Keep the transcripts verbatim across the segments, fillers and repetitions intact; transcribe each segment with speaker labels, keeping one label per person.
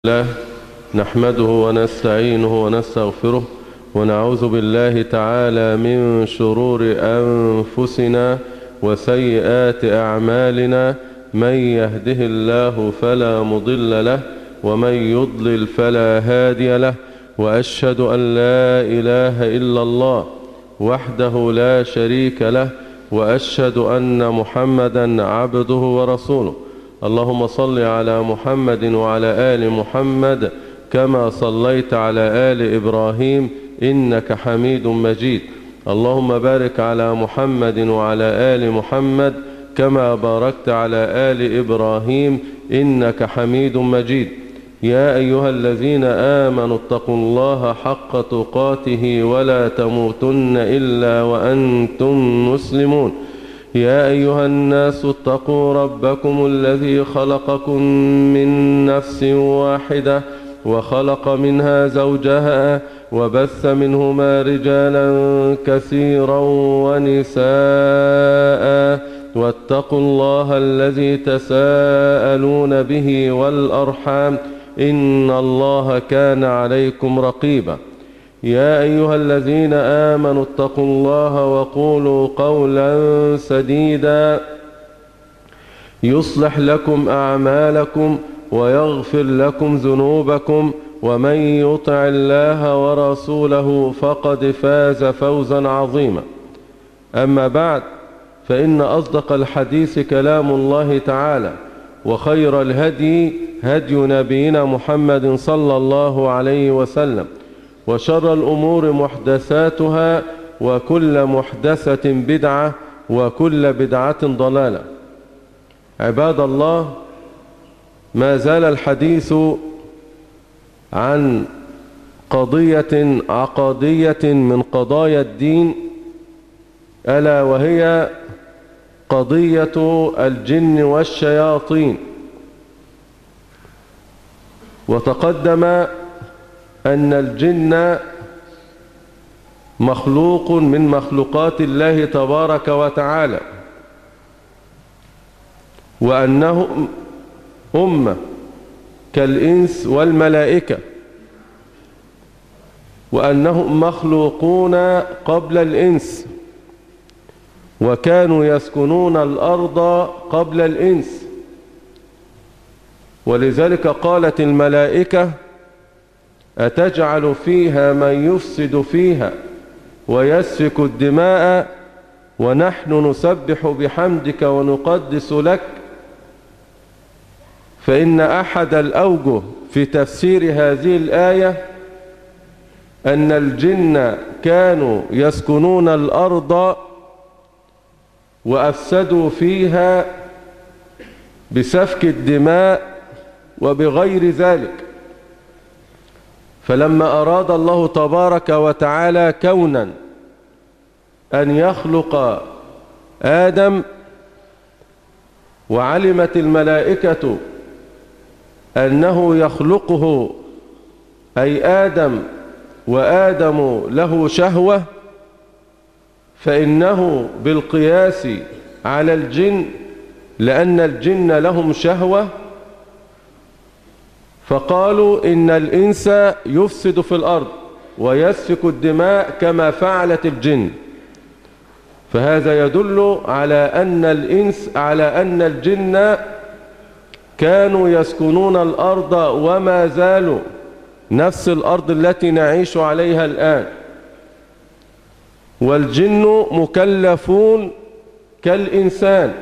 Speaker 1: الله نحمده ونستعينه ونستغفره ونعوذ بالله تعالى من شرور أنفسنا وسيئات أعمالنا. من يهده الله فلا مضل له ومن يضلل فلا هادي له، وأشهد أن لا إله إلا الله وحده لا شريك له، وأشهد أن محمدا عبده ورسوله. اللهم صل على محمد وعلى آل محمد كما صليت على آل إبراهيم إنك حميد مجيد. اللهم بارك على محمد وعلى آل محمد كما باركت على آل إبراهيم إنك حميد مجيد. يا أيها الذين آمنوا اتقوا الله حق تقاته ولا تموتن إلا وأنتم مسلمون. يا أيها الناس اتقوا ربكم الذي خلقكم من نفس واحدة وخلق منها زوجها وبث منهما رجالا كثيرا ونساء، واتقوا الله الذي تساءلون به والأرحام إن الله كان عليكم رقيبا. يا أيها الذين آمنوا اتقوا الله وقولوا قولا سديدا يصلح لكم أعمالكم ويغفر لكم ذنوبكم، ومن يطع الله ورسوله فقد فاز فوزا عظيما. أما بعد، فإن أصدق الحديث كلام الله تعالى، وخير الهدي هدي نبينا محمد صلى الله عليه وسلم، وشر الأمور محدثاتها، وكل محدثة بدعة، وكل بدعة ضلالة. عباد الله، ما زال الحديث عن قضية عقدية من قضايا الدين، ألا وهي قضية الجن والشياطين. وتقدم أن الجن مخلوق من مخلوقات الله تبارك وتعالى، وأنهم أمة كالإنس والملائكة، وأنهم مخلوقون قبل الإنس، وكانوا يسكنون الأرض قبل الإنس. ولذلك قالت الملائكة: أتجعل فيها من يفسد فيها ويسفك الدماء ونحن نسبح بحمدك ونقدس لك؟ فإن أحد الأوجه في تفسير هذه الآية أن الجن كانوا يسكنون الأرض وأفسدوا فيها بسفك الدماء وبغير ذلك. فلما أراد الله تبارك وتعالى كونا أن يخلق آدم، وعلمت الملائكة أنه يخلقه أي آدم، وآدم له شهوة، فإنه بالقياس على الجن، لأن الجن لهم شهوة، فقالوا إن الإنس يفسد في الأرض ويسفك الدماء كما فعلت الجن. فهذا يدل على أن الإنس على أن الجن كانوا يسكنون الأرض وما زالوا نفس الأرض التي نعيش عليها الآن. والجن مكلفون كالإنسان،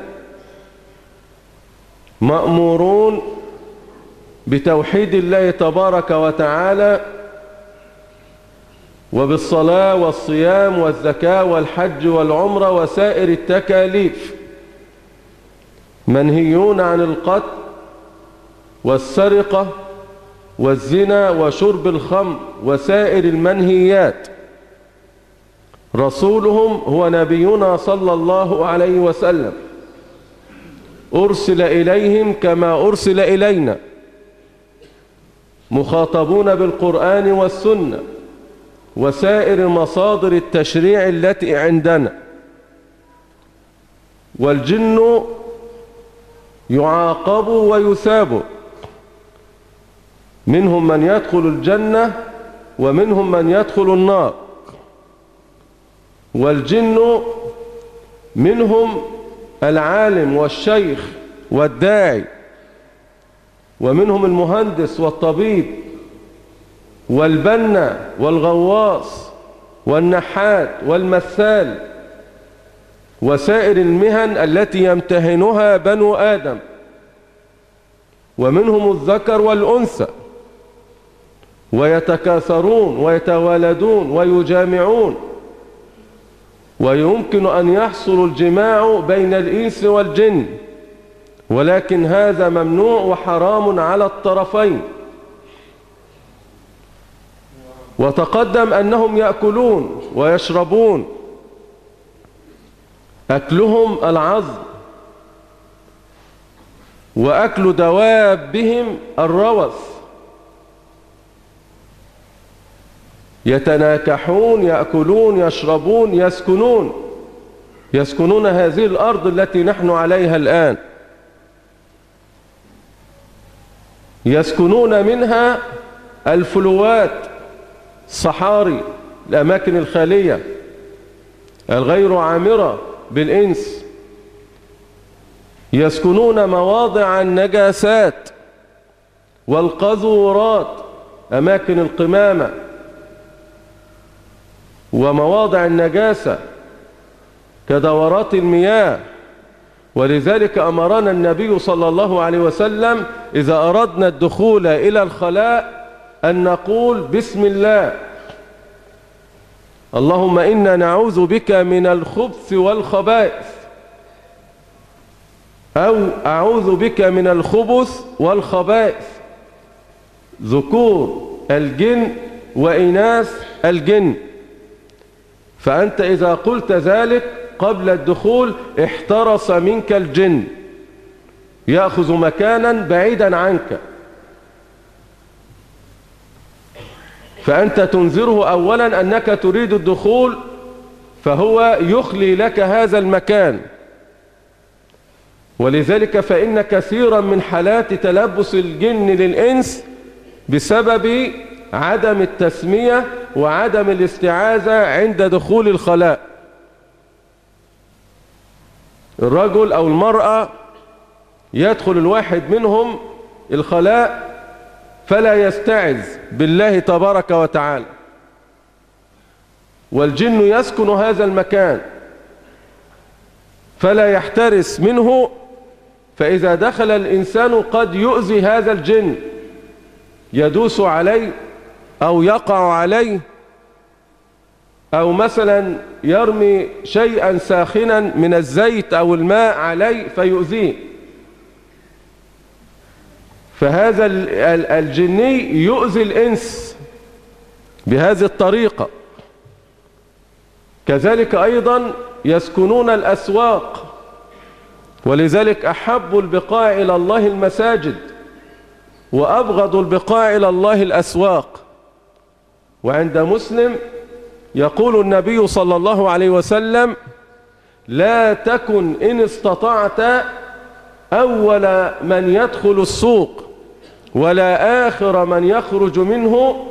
Speaker 1: مأمورون بتوحيد الله تبارك وتعالى، وبالصلاة والصيام والزكاة والحج والعمرة وسائر التكاليف. منهيون عن القتل والسرقة والزنا وشرب الخمر وسائر المنهيات. رسولهم هو نبينا صلى الله عليه وسلم، أرسل إليهم كما أرسل إلينا، مخاطبون بالقرآن والسنة وسائر مصادر التشريع التي عندنا. والجن يعاقب ويثاب، منهم من يدخل الجنة ومنهم من يدخل النار. والجن منهم العالم والشيخ والداعي، ومنهم المهندس والطبيب والبنا والغواص والنحات والمثال وسائر المهن التي يمتهنها بنو آدم. ومنهم الذكر والأنثى، ويتكاثرون ويتوالدون ويجامعون، ويمكن أن يحصل الجماع بين الإنس والجن، ولكن هذا ممنوع وحرام على الطرفين. وتقدم أنهم يأكلون ويشربون، أكلهم العظم، وأكل دوابهم الروث، يتناكحون، يأكلون، يشربون، يسكنون يسكنون هذه الأرض التي نحن عليها الآن. يسكنون منها الفلوات، الصحاري، الأماكن الخالية الغير عامرة بالإنس. يسكنون مواضع النجاسات والقذورات، أماكن القمامة ومواضع النجاسة كدورات المياه. ولذلك أمرنا النبي صلى الله عليه وسلم إذا أردنا الدخول إلى الخلاء أن نقول بسم الله، اللهم إنا نعوذ بك من الخبث والخبائث، أو أعوذ بك من الخبث والخبائث، ذكور الجن وإناث الجن. فأنت إذا قلت ذلك قبل الدخول احترس منك الجن، يأخذ مكانا بعيدا عنك، فأنت تنذره أولا أنك تريد الدخول، فهو يخلي لك هذا المكان. ولذلك فإن كثيرا من حالات تلبس الجن للإنس بسبب عدم التسمية وعدم الاستعاذة عند دخول الخلاء. الرجل أو المرأة يدخل الواحد منهم الخلاء فلا يستعذ بالله تبارك وتعالى، والجن يسكن هذا المكان فلا يحترس منه، فإذا دخل الإنسان قد يؤذي هذا الجن، يدوس عليه أو يقع عليه، أو مثلا يرمي شيئا ساخنا من الزيت أو الماء عليه فيؤذيه. فهذا الجني يؤذي الإنس بهذه الطريقة. كذلك أيضا يسكنون الأسواق، ولذلك أحب البقاع إلى الله المساجد، وأبغض البقاع إلى الله الأسواق. وعند مسلم يقول النبي صلى الله عليه وسلم: لا تكن إن استطعت أول من يدخل السوق ولا آخر من يخرج منه،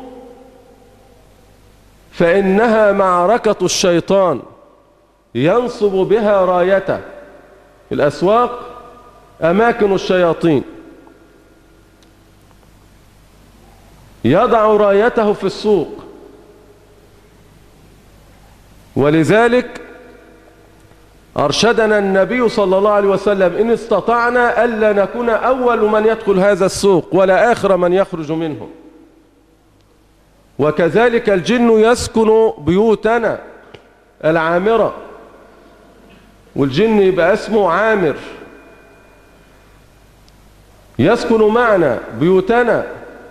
Speaker 1: فإنها معركة الشيطان ينصب بها رايته. الأسواق أماكن الشياطين، يضع رايته في السوق. ولذلك أرشدنا النبي صلى الله عليه وسلم: إن استطعنا ألا نكون أول من يدخل هذا السوق ولا آخر من يخرج منه. وكذلك الجن يسكن بيوتنا العامرة، والجن يبقى اسمه عامر، يسكن معنا بيوتنا،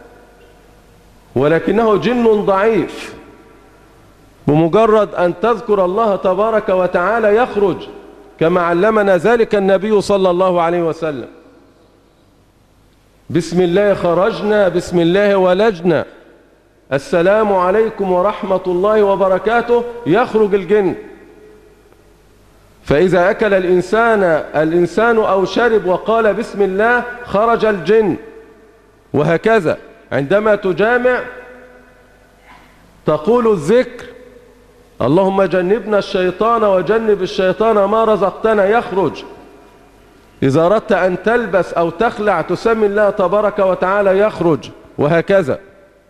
Speaker 1: ولكنه جن ضعيف، بمجرد أن تذكر الله تبارك وتعالى يخرج، كما علمنا ذلك النبي صلى الله عليه وسلم: بسم الله خرجنا، بسم الله ولجنا، السلام عليكم ورحمة الله وبركاته، يخرج الجن. فإذا أكل الإنسان الإنسان أو شرب وقال بسم الله خرج الجن، وهكذا. عندما تجامع تقول الذكر: اللهم جنبنا الشيطان وجنب الشيطان ما رزقتنا، يخرج. إذا أردت أن تلبس أو تخلع تسمي الله تبارك وتعالى، يخرج، وهكذا.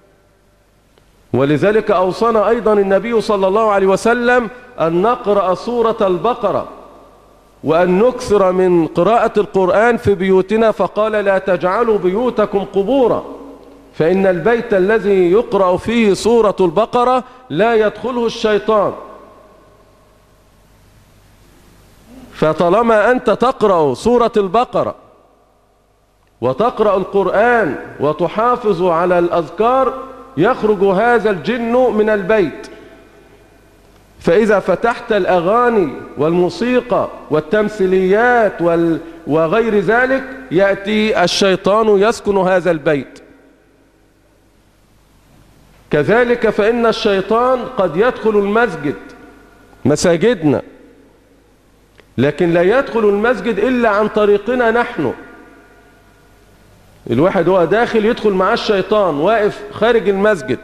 Speaker 1: ولذلك أوصانا أيضا النبي صلى الله عليه وسلم أن نقرأ سورة البقرة وأن نكثر من قراءة القرآن في بيوتنا، فقال: لا تجعلوا بيوتكم قبورا، فإن البيت الذي يقرأ فيه سورة البقرة لا يدخله الشيطان. فطالما أنت تقرأ سورة البقرة وتقرأ القرآن وتحافظ على الأذكار يخرج هذا الجن من البيت. فإذا فتحت الأغاني والموسيقى والتمثيليات وال... وغير ذلك يأتي الشيطان يسكن هذا البيت. كذلك فإن الشيطان قد يدخل المسجد، مساجدنا، لكن لا يدخل المسجد إلا عن طريقنا نحن. الواحد هو داخل يدخل مع الشيطان واقف خارج المسجد.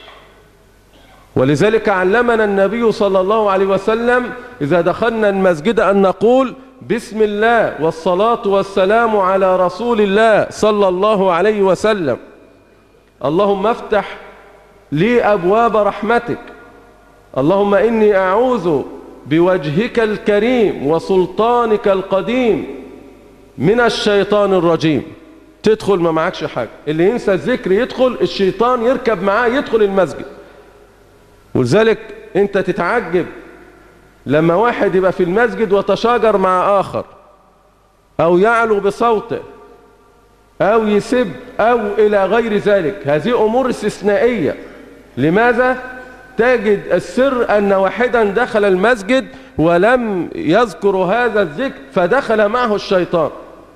Speaker 1: ولذلك علمنا النبي صلى الله عليه وسلم إذا دخلنا المسجد أن نقول: بسم الله والصلاة والسلام على رسول الله صلى الله عليه وسلم. اللهم افتح لي أبواب رحمتك، اللهم إني أعوذ بوجهك الكريم وسلطانك القديم من الشيطان الرجيم. تدخل ما معكش حاجة، اللي ينسى الذكر يدخل، الشيطان يركب معاه يدخل المسجد. ولذلك انت تتعجب لما واحد يبقى في المسجد وتشاجر مع آخر أو يعلو بصوته أو يسب أو إلى غير ذلك. هذه أمور استثنائية. لماذا؟ تجد السر أن واحدا دخل المسجد ولم يذكر هذا الذكر فدخل معه الشيطان.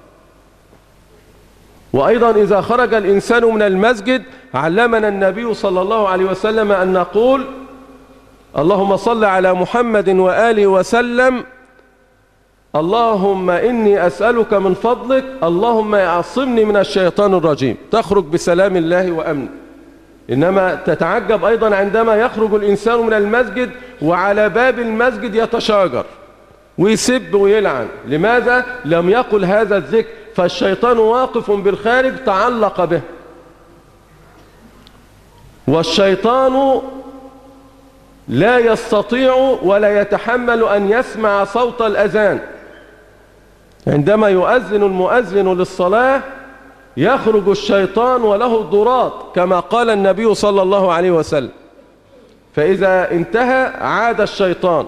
Speaker 1: وأيضا إذا خرج الإنسان من المسجد علمنا النبي صلى الله عليه وسلم أن نقول: اللهم صل على محمد وآله وسلم، اللهم إني أسألك من فضلك، اللهم اعصمني من الشيطان الرجيم. تخرج بسلام الله وأمن. إنما تتعجب أيضا عندما يخرج الإنسان من المسجد وعلى باب المسجد يتشاجر ويسب ويلعن. لماذا؟ لم يقل هذا الذكر، فالشيطان واقف بالخارج تعلق به. والشيطان لا يستطيع ولا يتحمل أن يسمع صوت الأذان. عندما يؤذن المؤذن للصلاة يخرج الشيطان وله ضراط كما قال النبي صلى الله عليه وسلم. فإذا انتهى عاد الشيطان،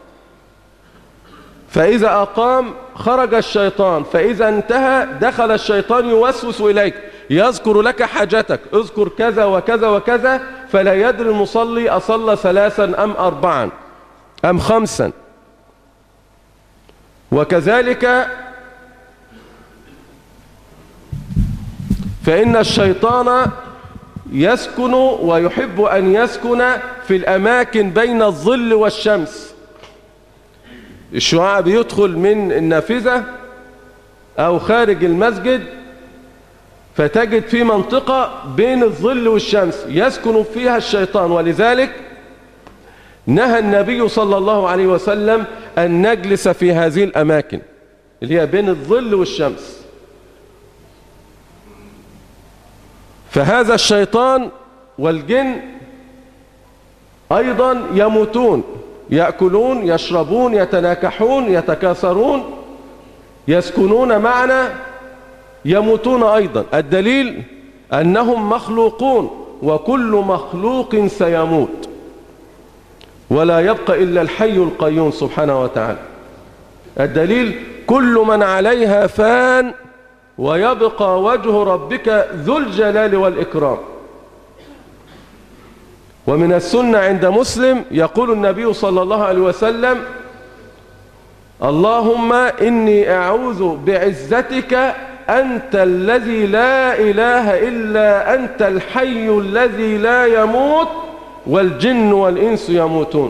Speaker 1: فإذا أقام خرج الشيطان، فإذا انتهى دخل الشيطان يوسوس إليك، يذكر لك حاجتك، اذكر كذا وكذا وكذا، فلا يدري المصلي أصلى ثلاثا أم أربعا أم خمسا. وكذلك فإن الشيطان يسكن ويحب أن يسكن في الأماكن بين الظل والشمس. الشعاع بيدخل من النافذة أو خارج المسجد، فتجد في منطقة بين الظل والشمس يسكن فيها الشيطان. ولذلك نهى النبي صلى الله عليه وسلم أن نجلس في هذه الأماكن اللي هي بين الظل والشمس. فهذا الشيطان والجن أيضا يموتون، يأكلون، يشربون، يتناكحون، يتكاثرون، يسكنون معنا، يموتون أيضا. الدليل أنهم مخلوقون، وكل مخلوق سيموت، ولا يبقى إلا الحي القيوم سبحانه وتعالى. الدليل كل من عليها فان ويبقى وجه ربك ذو الجلال والإكرام. ومن السنة عند مسلم يقول النبي صلى الله عليه وسلم: اللهم إني أعوذ بعزتك أنت الذي لا إله إلا أنت الحي الذي لا يموت والجن والإنس يموتون.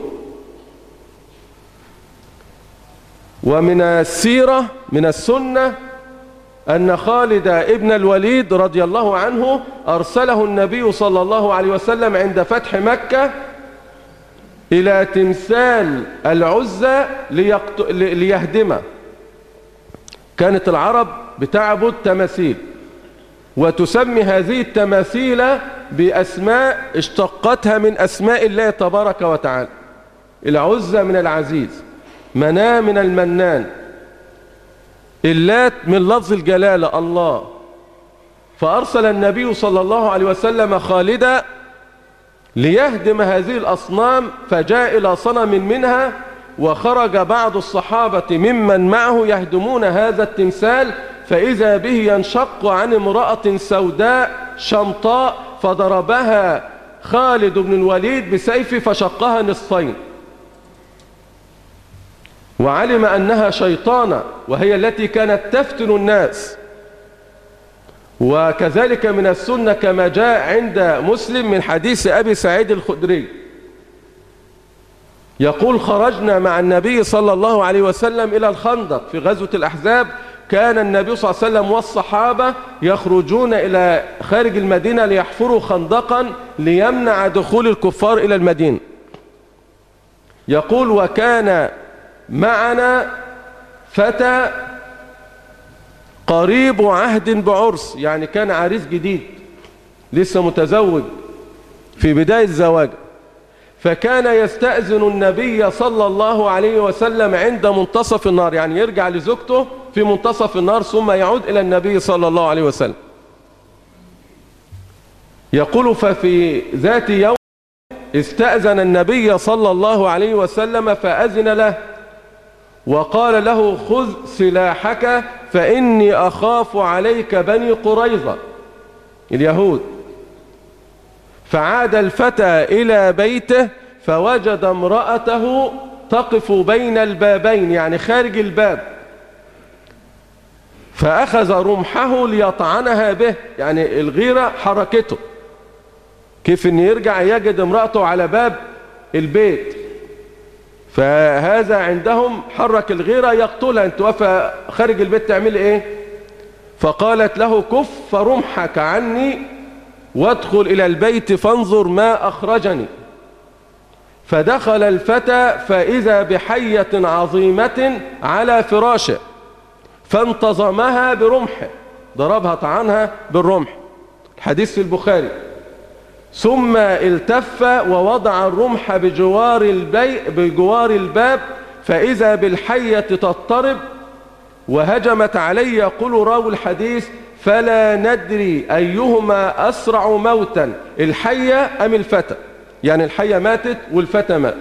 Speaker 1: ومن السيرة من السنة أن خالد ابن الوليد رضي الله عنه أرسله النبي صلى الله عليه وسلم عند فتح مكة إلى تمثال العزى ليقت... ليهدمه. كانت العرب بتعبد تماثيل، وتسمي هذه التماثيل بأسماء اشتقتها من أسماء الله تبارك وتعالى. العزى من العزيز، مناة من المنان، اللات من لفظ الجلالة الله. فأرسل النبي صلى الله عليه وسلم خالدا ليهدم هذه الأصنام، فجاء إلى صنم منها، وخرج بعض الصحابة ممن معه يهدمون هذا التمثال، فإذا به ينشق عن امرأة سوداء شمطاء، فضربها خالد بن الوليد بسيفه فشقها نصفين، وعلم أنها شيطانة وهي التي كانت تفتن الناس. وكذلك من السنة كما جاء عند مسلم من حديث أبي سعيد الخدري يقول: خرجنا مع النبي صلى الله عليه وسلم إلى الخندق في غزوة الأحزاب. كان النبي صلى الله عليه وسلم والصحابة يخرجون إلى خارج المدينة ليحفروا خندقا ليمنع دخول الكفار إلى المدينة. يقول: وكان معنا فتى قريب عهد بعرس، يعني كان عريس جديد لسه متزوج في بداية زواجه، فكان يستأذن النبي صلى الله عليه وسلم عند منتصف النهار، يعني يرجع لزوجته في منتصف النهار ثم يعود إلى النبي صلى الله عليه وسلم. يقول: ففي ذات يوم استأذن النبي صلى الله عليه وسلم فأذن له، وقال له: خذ سلاحك فإني أخاف عليك بني قريظة اليهود. فعاد الفتى إلى بيته فوجد امرأته تقف بين البابين، يعني خارج الباب، فأخذ رمحه ليطعنها به، يعني الغيرة حركته، كيف أن يرجع يجد امرأته على باب البيت، فهذا عندهم حرك الغيرة يقتلها. انت واقفة خارج البيت تعمل ايه؟ فقالت له: كف رمحك عني وادخل إلى البيت فانظر ما أخرجني. فدخل الفتى فإذا بحية عظيمة على فراشه، فانتظمها برمحه، ضربها طعنها بالرمح، الحديث في البخاري. ثم التف ووضع الرمح بجوار البي بجوار الباب، فإذا بالحية تضطرب وهجمت علي. يقول راوي الحديث: فلا ندري أيهما أسرع موتا، الحية أم الفتى، يعني الحية ماتت والفتى مات.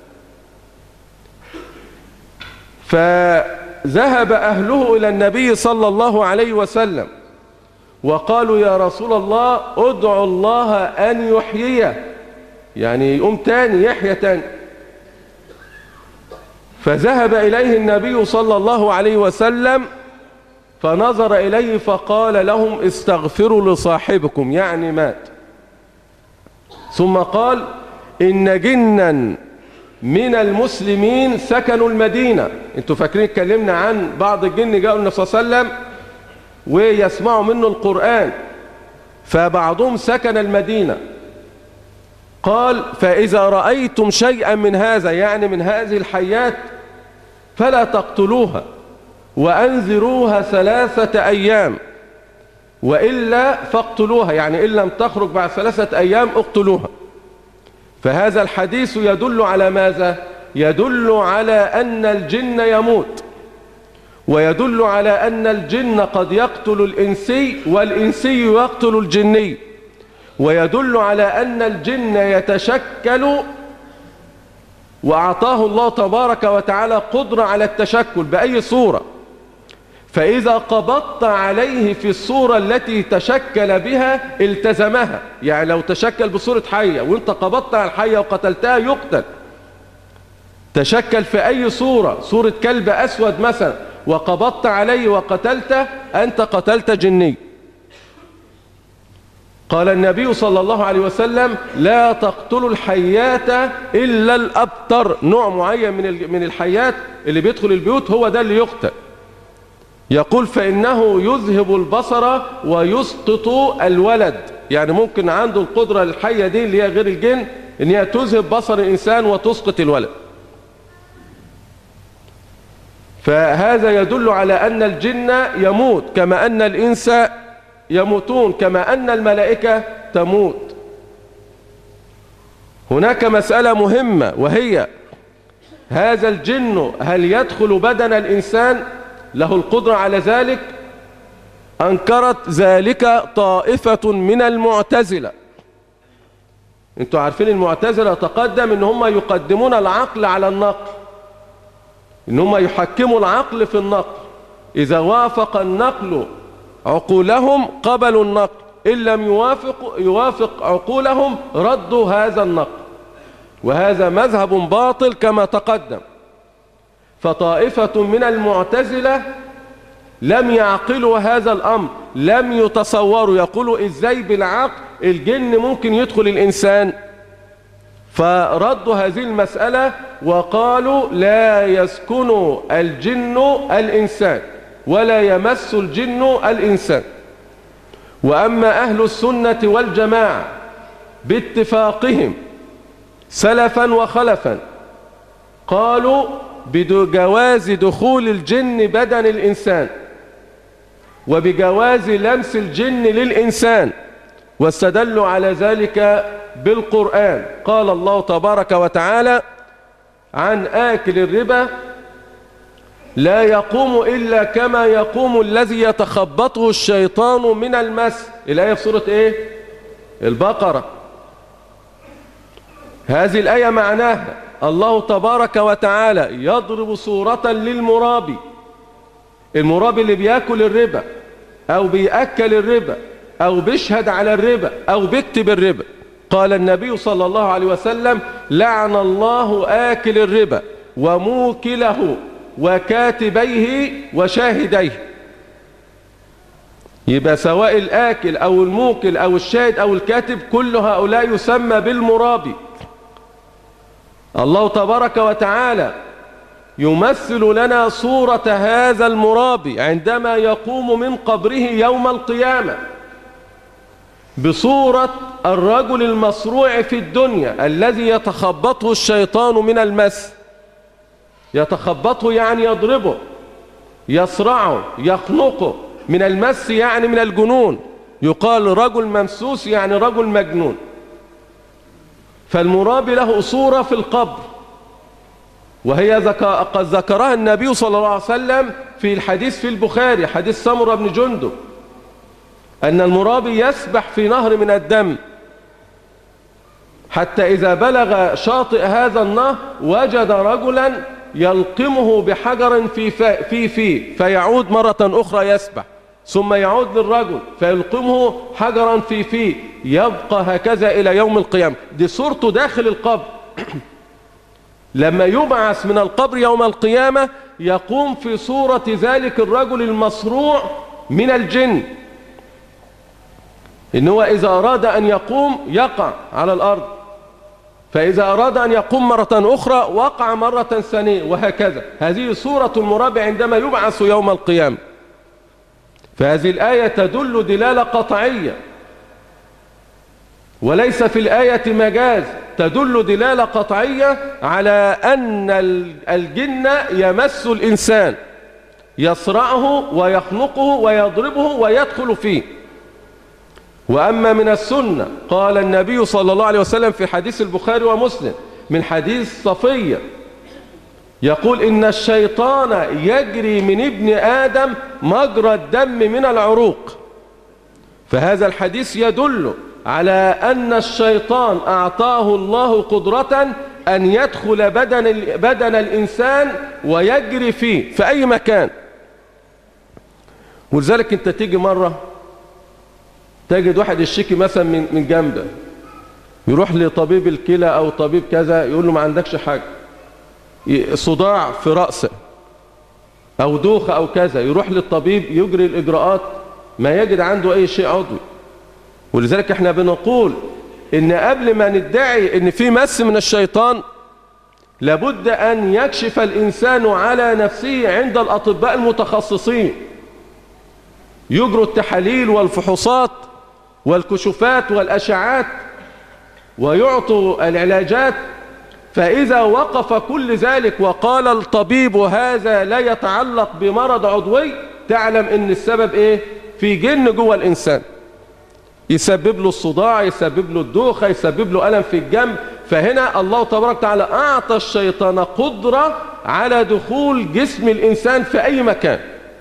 Speaker 1: فذهب أهله إلى النبي صلى الله عليه وسلم وقالوا: يا رسول الله ادعو الله أن يحييه، يعني يقوم تاني يحيى تاني. فذهب إليه النبي صلى الله عليه وسلم فنظر إليه فقال لهم: استغفروا لصاحبكم، يعني مات. ثم قال: إن جنا من المسلمين سكنوا المدينة. انتوا فاكرين اتكلمنا عن بعض الجن جاءوا النبي صلى الله عليه وسلم ويسمعوا منه القرآن، فبعضهم سكن المدينة. قال: فإذا رأيتم شيئا من هذا، يعني من هذه الحيات، فلا تقتلوها وأنذروها ثلاثة أيام، وإلا فاقتلوها، يعني إن لم تخرج بعد ثلاثة أيام اقتلوها. فهذا الحديث يدل على ماذا؟ يدل على أن الجن يموت، ويدل على أن الجن قد يقتل الإنسي والإنسي يقتل الجني، ويدل على أن الجن يتشكل، وأعطاه الله تبارك وتعالى قدرة على التشكل بأي صورة. فإذا قبضت عليه في الصورة التي تشكل بها التزمها، يعني لو تشكل بصورة حية وانت قبضت على الحية وقتلتها يقتل. تشكل في أي صورة، صورة كلب أسود مثلا، وقبضت عليه وقتلته، أنت قتلت جني. قال النبي صلى الله عليه وسلم: لا تقتلوا الحيات إلا الأبتر، نوع معين من من الحيات اللي بيدخل البيوت هو ده اللي يقتل. يقول فإنه يذهب البصر ويسقط الولد، يعني ممكن عنده القدرة الحية دي اللي هي غير الجن ان هي تذهب بصر الإنسان وتسقط الولد. فهذا يدل على أن الجن يموت كما أن الإنس يموتون، كما أن الملائكة تموت. هناك مسألة مهمة، وهي هذا الجن هل يدخل بدن الإنسان؟ له القدرة على ذلك؟ أنكرت ذلك طائفة من المعتزلة. انتوا عارفين المعتزلة تقدم ان هم يقدمون العقل على النقل، ان هم يحكموا العقل في النقل، إذا وافق النقل عقولهم قبلوا النقل، إن لم يوافق, يوافق عقولهم ردوا هذا النقل، وهذا مذهب باطل كما تقدم. فطائفة من المعتزلة لم يعقلوا هذا الأمر، لم يتصوروا، يقولوا إزاي بالعقل الجن ممكن يدخل الإنسان؟ فردوا هذه المسألة وقالوا لا يسكن الجن الإنسان ولا يمس الجن الإنسان. وأما أهل السنة والجماعة باتفاقهم سلفا وخلفا قالوا بجواز دخول الجن بدن الإنسان وبجواز لمس الجن للإنسان، واستدلوا على ذلك بالقرآن. قال الله تبارك وتعالى عن آكل الربا لا يقوم إلا كما يقوم الذي يتخبطه الشيطان من المس. الآية في سورة إيه؟ البقرة. هذه الآية معناها الله تبارك وتعالى يضرب صورة للمرابي، المرابي اللي بيأكل الربا أو بيأكل الربا أو بيشهد على الربا أو بيكتب الربا. قال النبي صلى الله عليه وسلم لعن الله آكل الربا وموكله وكاتبيه وشاهديه. يبقى سواء الآكل أو الموكل أو الشاهد أو الكاتب كل هؤلاء يسمى بالمرابي. الله تبارك وتعالى يمثل لنا صورة هذا المرابي عندما يقوم من قبره يوم القيامة بصورة الرجل المصروع في الدنيا الذي يتخبطه الشيطان من المس. يتخبطه يعني يضربه، يصرعه، يخنقه. من المس يعني من الجنون، يقال رجل ممسوس يعني رجل مجنون. فالمرابي له صورة في القبر، وهي قد ذكرها النبي صلى الله عليه وسلم في الحديث في البخاري، حديث سمرة بن جندب، أن المرابي يسبح في نهر من الدم حتى إذا بلغ شاطئ هذا النهر وجد رجلا يلقمه بحجر في في فيه فيعود مرة أخرى يسبح، ثم يعود للرجل فيلقمه حجرا في فيه، يبقى هكذا إلى يوم القيامة. دي صورته داخل القبر. لما يبعث من القبر يوم القيامة يقوم في صورة ذلك الرجل المصروع من الجن، إنه إذا أراد أن يقوم يقع على الأرض، فإذا أراد أن يقوم مرة أخرى وقع مرة ثانية، وهكذا. هذه صورة المرابي عندما يبعث يوم القيامة. فهذه الآية تدل دلالة قطعية، وليس في الآية مجاز، تدل دلالة قطعية على أن الجن يمس الإنسان، يصرعه ويخنقه ويضربه ويدخل فيه. وأما من السنة قال النبي صلى الله عليه وسلم في حديث البخاري ومسلم من حديث صفية، يقول إن الشيطان يجري من ابن آدم مجرى الدم من العروق. فهذا الحديث يدل على أن الشيطان أعطاه الله قدرة أن يدخل بدن, بدن الإنسان ويجري فيه في أي مكان. ولذلك أنت تيجي مرة تجد واحد يشتكي مثلا من من جنبه، يروح لطبيب الكلى أو طبيب كذا يقول له ما عندكش حاجة، صداع في رأسه أو دوخة أو كذا، يروح للطبيب يجري الإجراءات ما يجد عنده أي شيء عضوي. ولذلك احنا بنقول إن قبل ما ندعي إن في مس من الشيطان لابد أن يكشف الإنسان على نفسه عند الأطباء المتخصصين، يجروا التحاليل والفحوصات والكشوفات والأشعات ويعطوا العلاجات. فإذا وقف كل ذلك وقال الطبيب هذا لا يتعلق بمرض عضوي، تعلم ان السبب ايه؟ في جن جوه الإنسان يسبب له الصداع، يسبب له الدوخة، يسبب له ألم في الجنب. فهنا الله تبارك وتعالى أعطى الشيطان قدرة على دخول جسم الإنسان في أي مكان.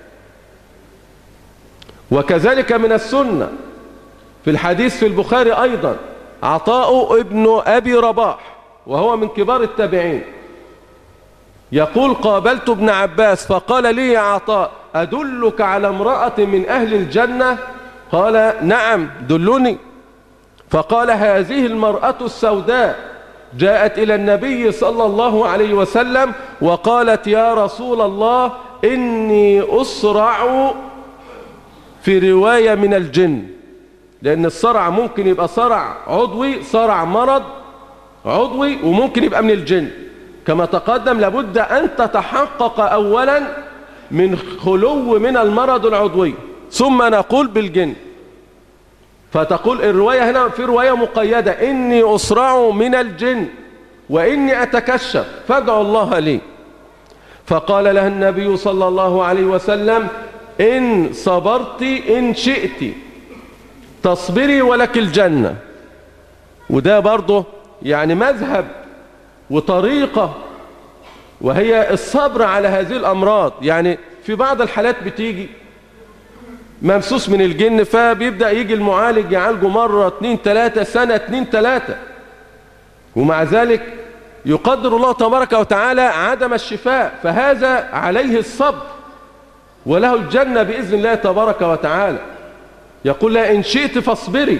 Speaker 1: وكذلك من السنة في الحديث في البخاري أيضا عطاء ابن أبي رباح وهو من كبار التابعين يقول قابلت ابن عباس فقال لي يا عطاء أدلك على امرأة من أهل الجنة؟ قال نعم دلني. فقال هذه المرأة السوداء جاءت إلى النبي صلى الله عليه وسلم وقالت يا رسول الله إني أسرع في رواية من الجن، لأن الصرع ممكن يبقى صرع عضوي، صرع مرض عضوي، وممكن يبقى من الجن. كما تقدم لابد أن تتحقق أولا من خلو من المرض العضوي ثم نقول بالجن. فتقول الرواية هنا في رواية مقيدة إني أسرع من الجن وإني أتكشف فادعوا الله لي. فقال لها النبي صلى الله عليه وسلم إن صبرت إن شئت تصبري ولك الجنة. وده برضه يعني مذهب وطريقة، وهي الصبر على هذه الأمراض. يعني في بعض الحالات بتيجي ممسوس من الجن فبيبدأ يجي المعالج يعالجه مرة اتنين تلاتة سنة اتنين تلاتة، ومع ذلك يقدر الله تبارك وتعالى عدم الشفاء، فهذا عليه الصبر وله الجنة بإذن الله تبارك وتعالى. يقول لها إن شئت فاصبري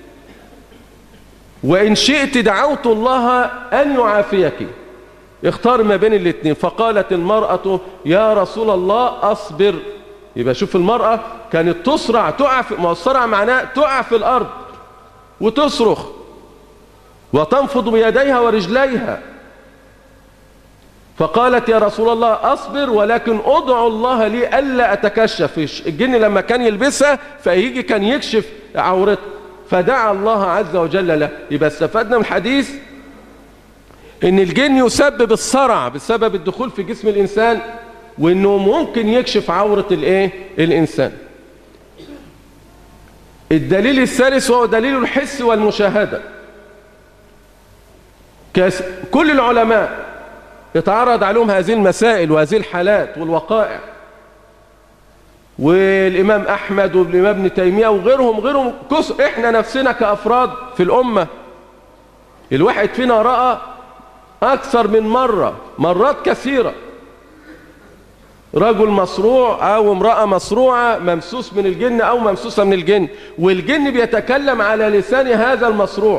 Speaker 1: وإن شئت دعوت الله أن يعافيك، اختار ما بين الاثنين. فقالت المرأة يا رسول الله أصبر. يبقى شوف المرأة كانت تسرع تقع في، ما السرع معناه تقع في الأرض وتصرخ وتنفض بيديها ورجليها. فقالت يا رسول الله أصبر ولكن أدعو الله لي ألا أتكشف. الجن لما كان يلبسها فيجي كان يكشف عورته، فدعا الله عز وجل له. يبقى استفدنا من الحديث ان الجن يسبب الصرع بسبب الدخول في جسم الإنسان، وانه ممكن يكشف عورة الايه الإنسان. الدليل الثالث وهو دليل الحس والمشاهدة. كل العلماء يتعرض عليهم هذه المسائل وهذه الحالات والوقائع، والإمام أحمد والإمام ابن تيمية وغيرهم غيرهم كسر. إحنا نفسنا كأفراد في الأمة الواحد فينا رأى أكثر من مرة، مرات كثيرة، رجل مصروع أو امرأة مصروعة ممسوس من الجن أو ممسوسة من الجن، والجن بيتكلم على لسان هذا المصروع.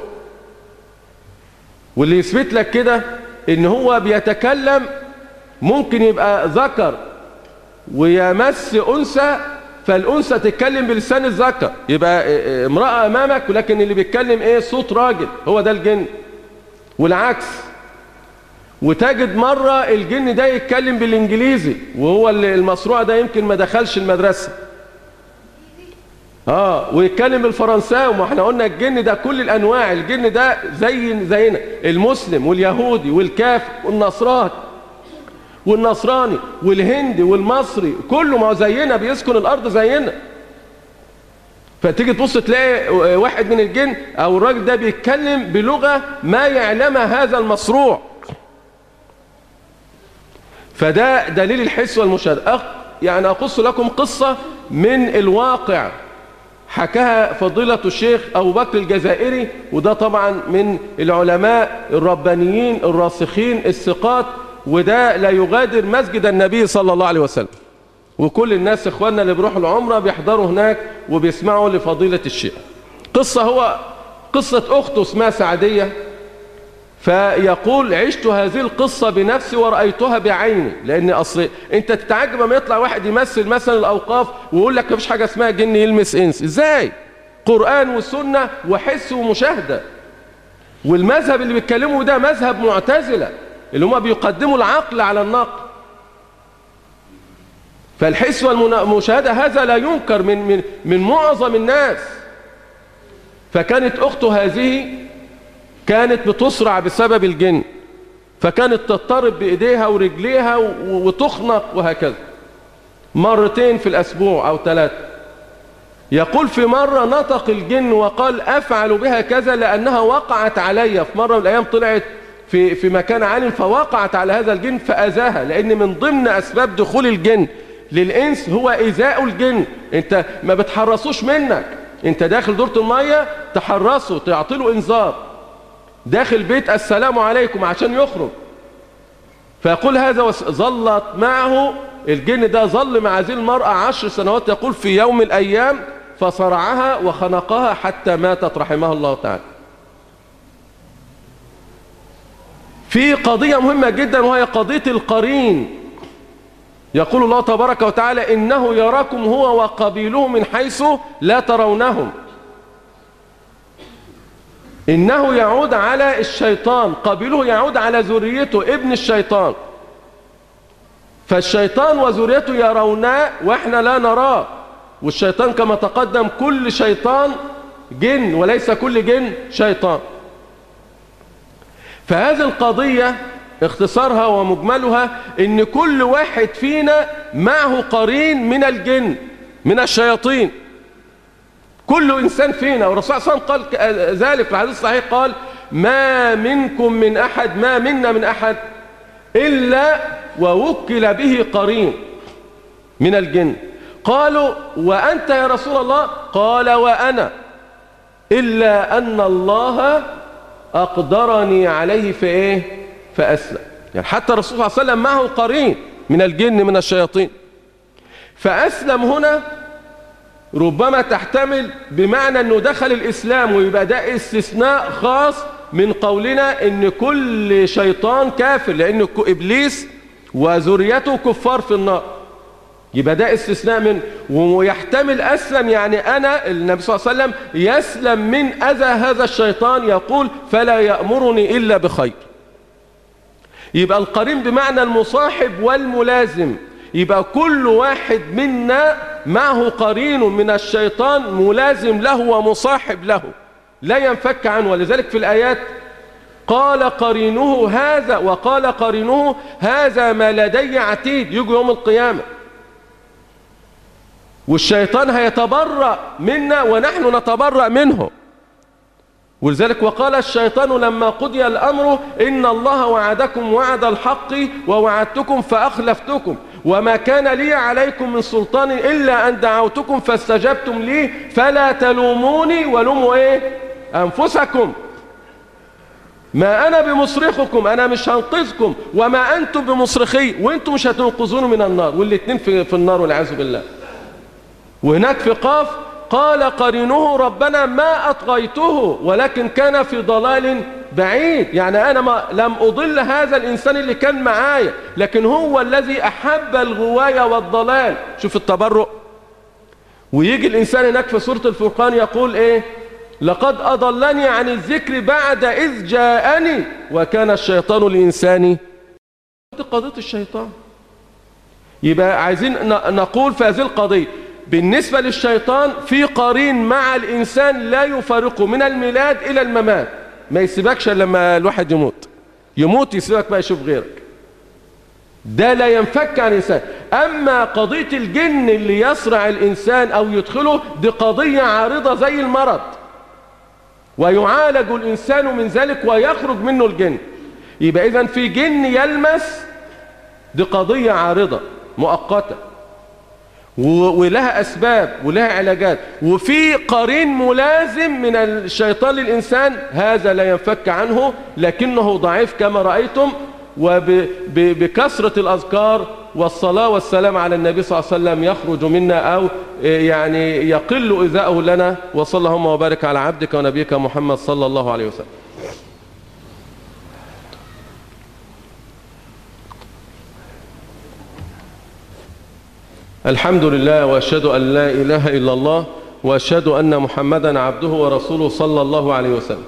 Speaker 1: واللي يثبت لك كده إن هو بيتكلم ممكن يبقى ذكر ويمس أنثى، فالأنثى تتكلم بلسان الذكر، يبقى امرأة أمامك ولكن اللي بيتكلم إيه صوت راجل، هو ده الجن. والعكس. وتجد مرة الجن ده يتكلم بالإنجليزي وهو المصروع ده يمكن ما دخلش المدرسة، اه ويتكلم بالفرنساوي. ما احنا قلنا الجن ده كل الأنواع، الجن ده زي زينا، المسلم واليهودي والكافر والنصراني والنصراني والهندي والمصري كله ما هو زينا، بيسكن الأرض زينا. فتيجي تبص تلاقي واحد من الجن أو الراجل ده بيتكلم بلغة ما يعلمها هذا المصروع. فده دليل الحس والمشاهدة. يعني أقص لكم قصة من الواقع حكاها فضيلة الشيخ أبو بكر الجزائري، وده طبعا من العلماء الربانيين الراسخين الثقات، وده لا يغادر مسجد النبي صلى الله عليه وسلم، وكل الناس إخواننا اللي بيروحوا العمرة بيحضروا هناك وبيسمعوا لفضيلة الشيخ. قصة هو قصة أخته اسمها سعدية، فيقول عشت هذه القصة بنفسي ورأيتها بعيني. لأن أصل أنت تتعجب لما يطلع واحد يمثل مثلا الأوقاف ويقول لك مفيش حاجة اسمها جن يلمس إنس، إزاي؟ قرآن وسنة وحس ومشاهدة. والمذهب اللي بيتكلموا ده مذهب معتزلة اللي هم بيقدموا العقل على النقل. فالحس والمشاهدة هذا لا ينكر من, من, من معظم الناس. فكانت أخته هذه كانت بتصرع بسبب الجن، فكانت تضطرب بإيديها ورجليها وتخنق وهكذا مرتين في الأسبوع أو ثلاثة. يقول في مرة نطق الجن وقال أفعل بها كذا لأنها وقعت علي. في مرة من الأيام طلعت في, في مكان عالٍ فوقعت على هذا الجن فأذاها، لأن من ضمن أسباب دخول الجن للإنس هو إيذاء الجن. أنت ما بتحرصوش منك، أنت داخل دورة المية تحرصه تعطيله إنذار، داخل بيت السلام عليكم عشان يخرج. فيقول هذا ظلت معه الجن ده، ظل مع هذه المرأة عشر سنوات. يقول في يوم من الأيام فصرعها وخنقها حتى ماتت رحمها الله تعالى. في قضية مهمة جدا وهي قضية القرين. يقول الله تبارك وتعالى إنه يراكم هو وقبيله من حيث لا ترونهم. إنه يعود على الشيطان، قبيله يعود على ذريته ابن الشيطان. فالشيطان وذريته يرونه وإحنا لا نراه. والشيطان كما تقدم كل شيطان جن وليس كل جن شيطان. فهذه القضية اختصارها ومجملها إن كل واحد فينا معه قرين من الجن من الشياطين، كل إنسان فينا. والرسول صلى الله عليه وسلم قال ذلك في الحديث الصحيح، قال ما منكم من أحد ما منا من أحد إلا ووكل به قرين من الجن. قالوا وأنت يا رسول الله؟ قال وأنا، إلا أن الله أقدرني عليه في إيه؟ فأسلم. يعني حتى الرسول صلى الله عليه وسلم معه قرين من الجن من الشياطين. فأسلم هنا ربما تحتمل بمعنى أنه دخل الإسلام، ويبقى ده استثناء خاص من قولنا أن كل شيطان كافر، لأن إبليس وذريته كفار في النار. يبقى ده استثناء من، ويحتمل أسلم يعني أنا النبي صلى الله عليه وسلم يسلم من أذى هذا الشيطان، يقول فلا يأمرني إلا بخير. يبقى القرين بمعنى المصاحب والملازم. يبقى كل واحد منا معه قرين من الشيطان ملازم له ومصاحب له لا ينفك عنه. ولذلك في الآيات قال قرينه هذا وقال قرينه هذا ما لدي عتيد، يجي يوم القيامة والشيطان هيتبرأ منا ونحن نتبرأ منه. ولذلك وقال الشيطان لما قضي الأمر إن الله وعدكم وعد الحق ووعدتكم فأخلفتكم وما كان لي عليكم من سلطان إلا أن دعوتكم فاستجبتم لي فلا تلوموني ولوموا إيه؟ أنفسكم، ما أنا بمصرخكم، أنا مش هنقذكم، وما أنتم بمصرخي، وأنتم مش هتنقذون من النار. والاثنين في, في النار والعياذ بالله. وهناك في قاف قال قرينه ربنا ما أطغيته ولكن كان في ضلال بعيد. يعني أنا ما لم أضل هذا الإنسان اللي كان معايا، لكن هو الذي أحب الغواية والضلال. شوف التبرؤ. ويجي الإنسان هناك في سورة الفرقان يقول إيه؟ لقد أضلني عن الذكر بعد إذ جاءني وكان الشيطان لإنساني. قضية الشيطان. يبقى عايزين نقول في هذه القضية بالنسبة للشيطان في قرين مع الإنسان لا يفارقه من الميلاد إلى الممات، ما يسيبكش لما الواحد يموت يموت يسيبك بقى يشوف غيرك، ده لا ينفك عن الإنسان. أما قضية الجن اللي يصرع الإنسان أو يدخله دي قضية عارضة زي المرض، ويعالج الإنسان من ذلك ويخرج منه الجن. يبقى إذن في جن يلمس دي قضية عارضة مؤقتة ولها أسباب ولها علاجات. وفي قرين ملازم من الشيطان للإنسان هذا لا ينفك عنه لكنه ضعيف كما رأيتم، وبكثرة الأذكار والصلاة والسلام على النبي صلى الله عليه وسلم يخرج منا أو يعني يقل إذاؤه لنا. وصلى اللهم وبارك على عبدك ونبيك محمد صلى الله عليه وسلم. الحمد لله وأشهد أن لا إله إلا الله وأشهد أن محمدا عبده ورسوله صلى الله عليه وسلم.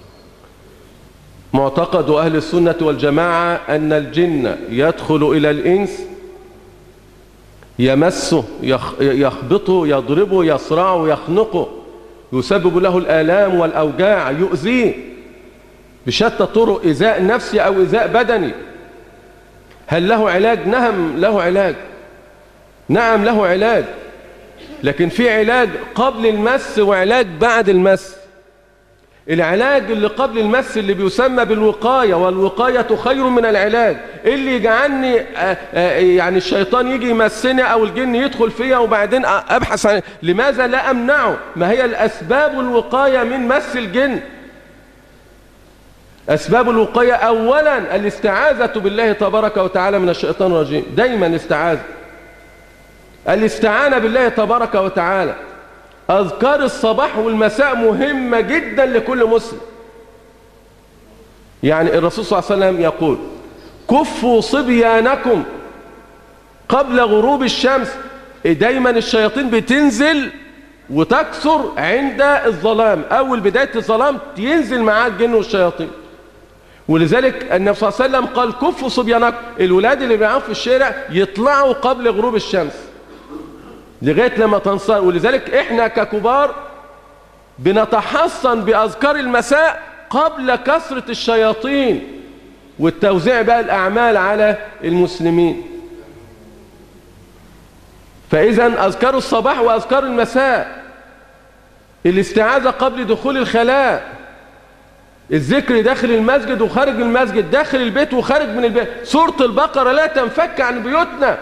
Speaker 1: معتقد أهل السنة والجماعة أن الجن يدخل إلى الإنس يمسه، يخبطه، يضربه، يصرعه، يخنقه، يسبب له الآلام والأوجاع، يؤذيه بشتى طرق، إيذاء نفسي أو إيذاء بدني. هل له علاج؟ نعم له علاج، نعم له علاج، لكن في علاج قبل المس وعلاج بعد المس. العلاج اللي قبل المس اللي بيسمى بالوقاية، والوقاية خير من العلاج. اللي يجعلني يعني الشيطان يجي يمسني أو الجن يدخل فيها وبعدين أبحث عن لماذا لا أمنعه؟ ما هي الأسباب الوقاية من مس الجن؟ أسباب الوقاية أولا الاستعاذة بالله تبارك وتعالى من الشيطان الرجيم، دايما الاستعاذة، الاستعانة بالله تبارك وتعالى. أذكار الصباح والمساء مهمة جدا لكل مسلم. يعني الرسول صلى الله عليه وسلم يقول كفوا صبيانكم قبل غروب الشمس. دايما الشياطين بتنزل وتكثر عند الظلام، أول بداية الظلام ينزل معاه الجن والشياطين. ولذلك النبي صلى الله عليه وسلم قال كفوا صبيانكم، الولاد اللي بيلعبوا في الشارع يطلعوا قبل غروب الشمس لغاية لما تنصر. ولذلك احنا ككبار بنتحصن بأذكار المساء قبل كثرة الشياطين والتوزيع بقى الأعمال على المسلمين. فإذا أذكار الصباح وأذكار المساء، الاستعاذة قبل دخول الخلاء، الذكر داخل المسجد وخارج المسجد، داخل البيت وخارج من البيت. سورة البقرة لا تنفك عن بيوتنا،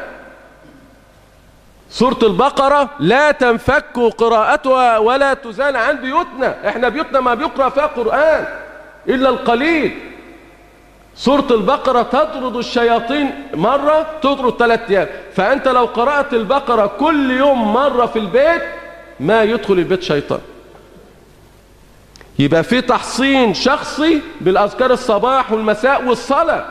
Speaker 1: سورة البقرة لا تنفك قراءتها ولا تزال عن بيوتنا. احنا بيوتنا ما بيقرأ فيها قرآن إلا القليل. سورة البقرة تطرد الشياطين مرة، تطرد ثلاث أيام. فأنت لو قرأت البقرة كل يوم مرة في البيت ما يدخل البيت شيطان. يبقى في تحصين شخصي بالأذكار الصباح والمساء والصلاة.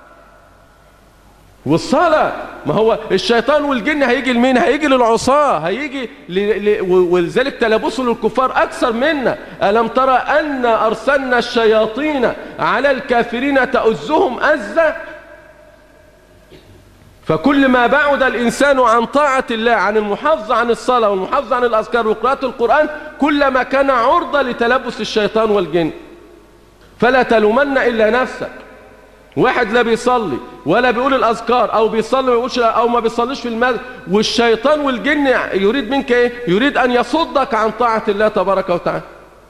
Speaker 1: والصلاة، ما هو الشيطان والجن هيجي لمين؟ هيجي للعصاة، هيجي ل... ل... ولذلك تلبسوا للكفار أكثر منا. ألم ترى أن أرسلنا الشياطين على الكافرين تؤزهم أزة؟ فكل ما بعد الإنسان عن طاعة الله، عن المحافظة عن الصلاة والمحافظة عن الأذكار وقراءة القرآن، كلما كان عرضة لتلبس الشيطان والجن. فلا تلومن إلا نفسك. واحد لا بيصلي ولا بيقول الأذكار، أو بيصلي ما بيقولش أو ما بيصليش في المسجد، والشيطان والجن يريد منك إيه؟ يريد أن يصدك عن طاعة الله تبارك وتعالى.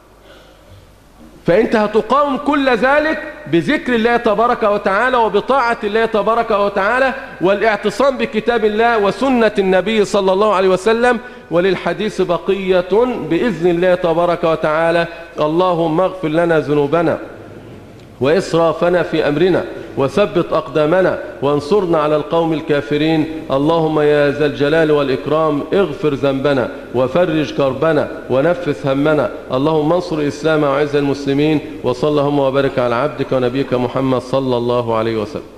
Speaker 1: فأنت هتقاوم كل ذلك بذكر الله تبارك وتعالى وبطاعة الله تبارك وتعالى والاعتصام بكتاب الله وسنة النبي صلى الله عليه وسلم. وللحديث بقية بإذن الله تبارك وتعالى. اللهم اغفر لنا ذنوبنا وإسرافنا في أمرنا وثبت أقدامنا وانصرنا على القوم الكافرين. اللهم يا ذا الجلال والإكرام اغفر ذنبنا وفرج كربنا ونفث همنا. اللهم انصر الإسلام وعز المسلمين. وصلى اللهم وبارك على عبدك ونبيك محمد صلى الله عليه وسلم.